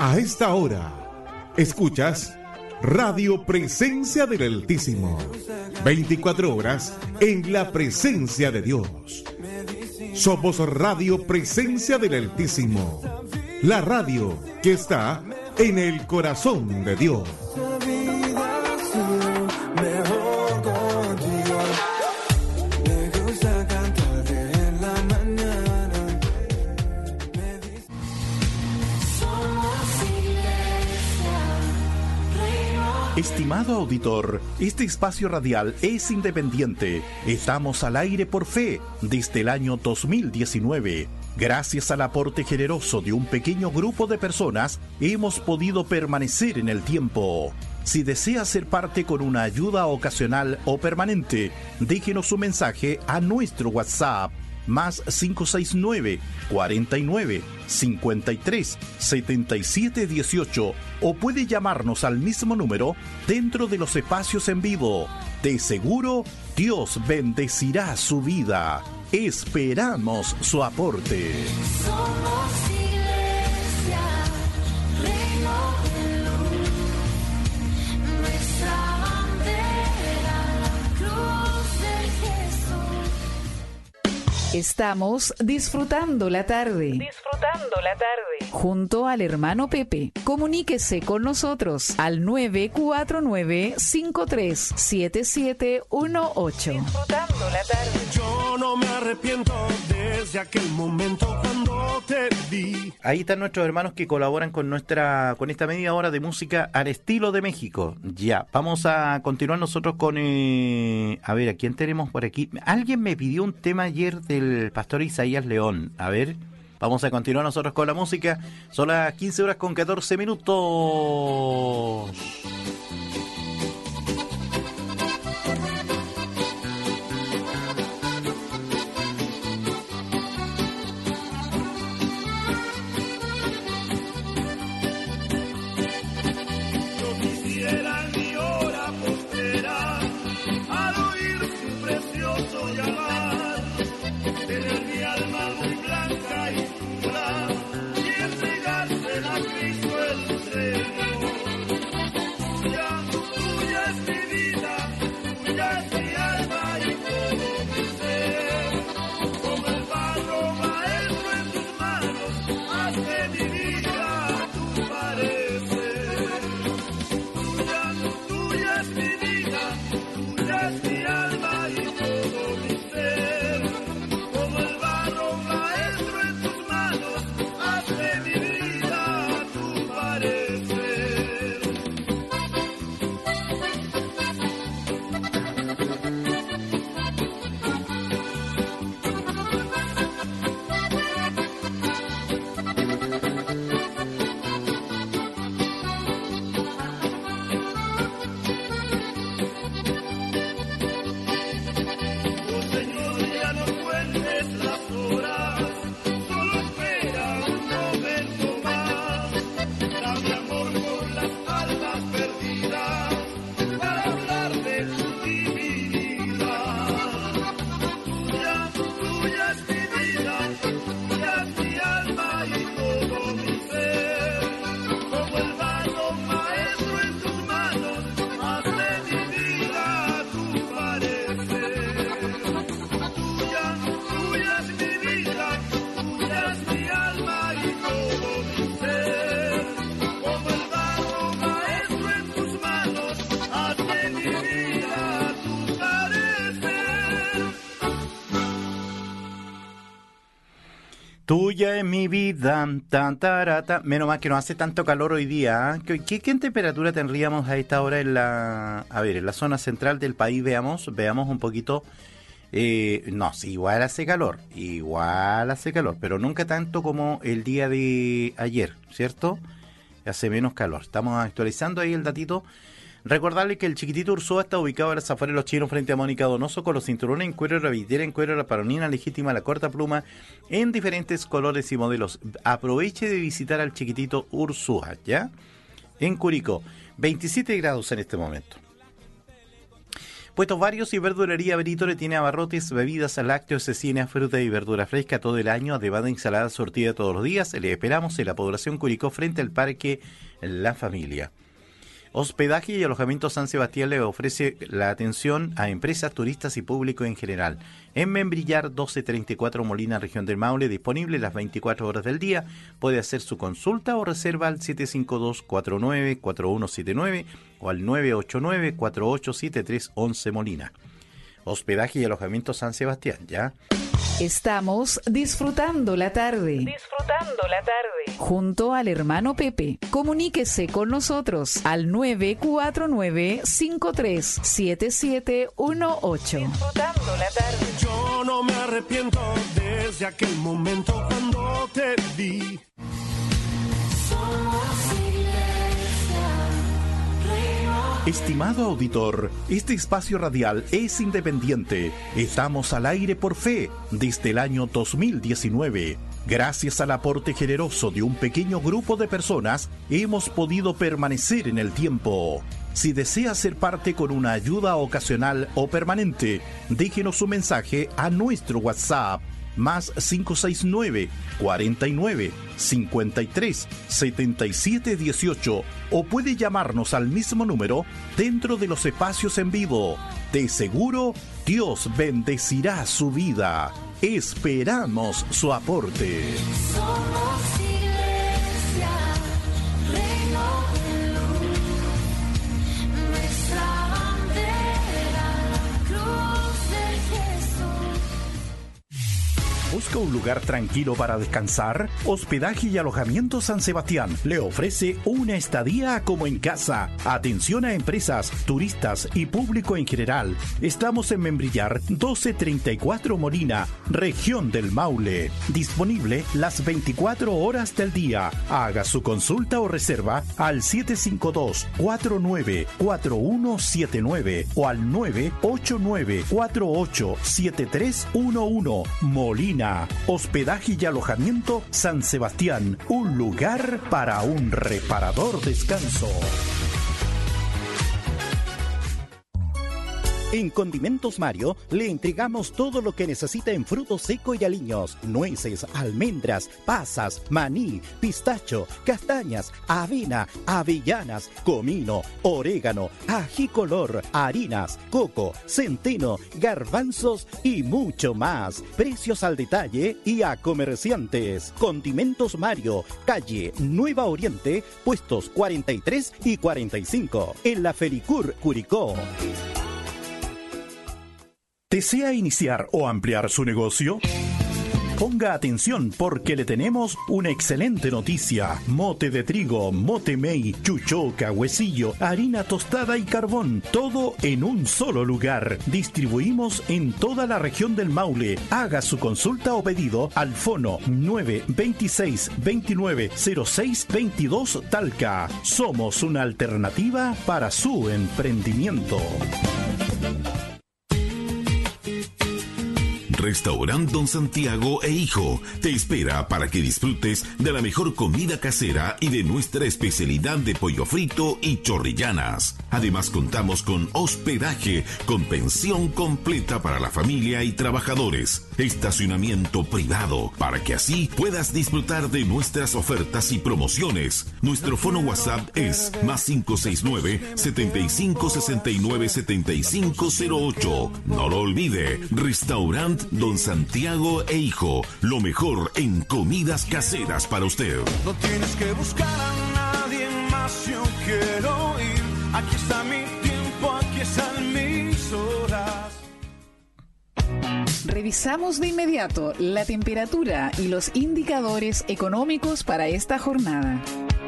A esta hora, escuchas Radio Presencia del Altísimo. 24 horas en la presencia de Dios. Somos Radio Presencia del Altísimo. La radio que está en el corazón de Dios. Estimado auditor, este espacio radial es independiente. Estamos al aire por fe desde el año 2019. Gracias al aporte generoso de un pequeño grupo de personas, hemos podido permanecer en el tiempo. Si desea ser parte con una ayuda ocasional o permanente, déjenos un mensaje a nuestro WhatsApp más 569 49 53 77 18 o puede llamarnos al mismo número dentro de los espacios en vivo. De seguro, Dios bendecirá su vida. Esperamos su aporte. Somos iglesia, reino de luz, nuestra bandera, la cruz de Jesús. Estamos disfrutando la tarde. Junto al hermano Pepe. Comuníquese con nosotros al 949-537718. Disfrutando la tarde. Yo no me arrepiento desde aquel momento cuando te vi. Ahí están nuestros hermanos que colaboran con esta media hora de música al estilo de México. Ya, vamos a continuar nosotros con... a ver, ¿a quién tenemos por aquí? Alguien me pidió un tema ayer del pastor Isaías León. A ver, vamos a continuar nosotros con la música. Son las 15 horas con 14 minutos. Tuya es mi vida, tan tarata. Menos mal que no hace tanto calor hoy día. ¿Eh? ¿Qué temperatura tendríamos a esta hora en la zona central del país? Veamos un poquito. No, sí, igual hace calor, pero nunca tanto como el día de ayer, ¿cierto? Hace menos calor. Estamos actualizando ahí el datito. Recordarle que el Chiquitito Ursúa está ubicado a las afueras de Los Chinos frente a Mónica Donoso, con los cinturones en cuero, la vidriera en cuero, la paronina legítima, la corta pluma en diferentes colores y modelos. Aproveche de visitar al Chiquitito Ursúa, ¿ya? En Curicó, 27 grados en este momento. Puestos Varios y Verdulería Benito le tiene abarrotes, bebidas, lácteos, cecina, fruta y verdura fresca todo el año, además de ensalada sortida todos los días. Le esperamos en la población Curicó frente al Parque La Familia. Hospedaje y Alojamiento San Sebastián le ofrece la atención a empresas, turistas y público en general. En Membrillar 1234 Molina, región del Maule, disponible las 24 horas del día. Puede hacer su consulta o reserva al 752-49-4179 o al 989-487311 Molina. Hospedaje y Alojamiento San Sebastián, ¿ya? Estamos disfrutando la tarde. Junto al hermano Pepe. Comuníquese con nosotros al 949-537718. Disfrutando la tarde. Yo no me arrepiento desde aquel momento cuando te vi. Somos iglesia, reino. Estimado auditor, este espacio radial es independiente. Estamos al aire por fe desde el año 2019. Gracias al aporte generoso de un pequeño grupo de personas, hemos podido permanecer en el tiempo. Si desea ser parte con una ayuda ocasional o permanente, déjenos un mensaje a nuestro WhatsApp más 569 49 53 77 18 o puede llamarnos al mismo número dentro de los espacios en vivo. De seguro, Dios bendecirá su vida. Esperamos su aporte. Somos iglesia, reino de luz. Nuestra bandera, la cruz de Jesús. ¿Busca un lugar tranquilo para descansar? Hospedaje y Alojamiento San Sebastián le ofrece una estadía como en casa. Atención a empresas, turistas y público en general. Estamos en Membrillar 1234 Molina, región del Maule. Disponible las 24 horas del día. Haga su consulta o reserva al 752-494179 o al 989-487311. Molina. Hospedaje y Alojamiento San Sebastián, un lugar para un reparador descanso. En Condimentos Mario le entregamos todo lo que necesita en fruto seco y aliños, nueces, almendras, pasas, maní, pistacho, castañas, avena, avellanas, comino, orégano, ají color, harinas, coco, centeno, garbanzos y mucho más. Precios al detalle y a comerciantes. Condimentos Mario, calle Nueva Oriente, puestos 43 y 45, en la Felicur, Curicó. ¿Desea iniciar o ampliar su negocio? Ponga atención porque le tenemos una excelente noticia. Mote de trigo, mote mey, chuchoca, huesillo, harina tostada y carbón. Todo en un solo lugar. Distribuimos en toda la región del Maule. Haga su consulta o pedido al fono 926 29 06 22 Talca. Somos una alternativa para su emprendimiento. Restaurante Don Santiago e Hijo te espera para que disfrutes de la mejor comida casera y de nuestra especialidad de pollo frito y chorrillanas. Además contamos con hospedaje con pensión completa para la familia y trabajadores, estacionamiento privado para que así puedas disfrutar de nuestras ofertas y promociones. Nuestro fono WhatsApp es más 569 75 69 7508. No lo olvide, Restaurante Don Santiago e Hijo, lo mejor en comidas caseras para usted. No tienes que buscar a nadie más, yo quiero ir. Aquí está mi tiempo, aquí están mis horas. Revisamos de inmediato la temperatura y los indicadores económicos para esta jornada.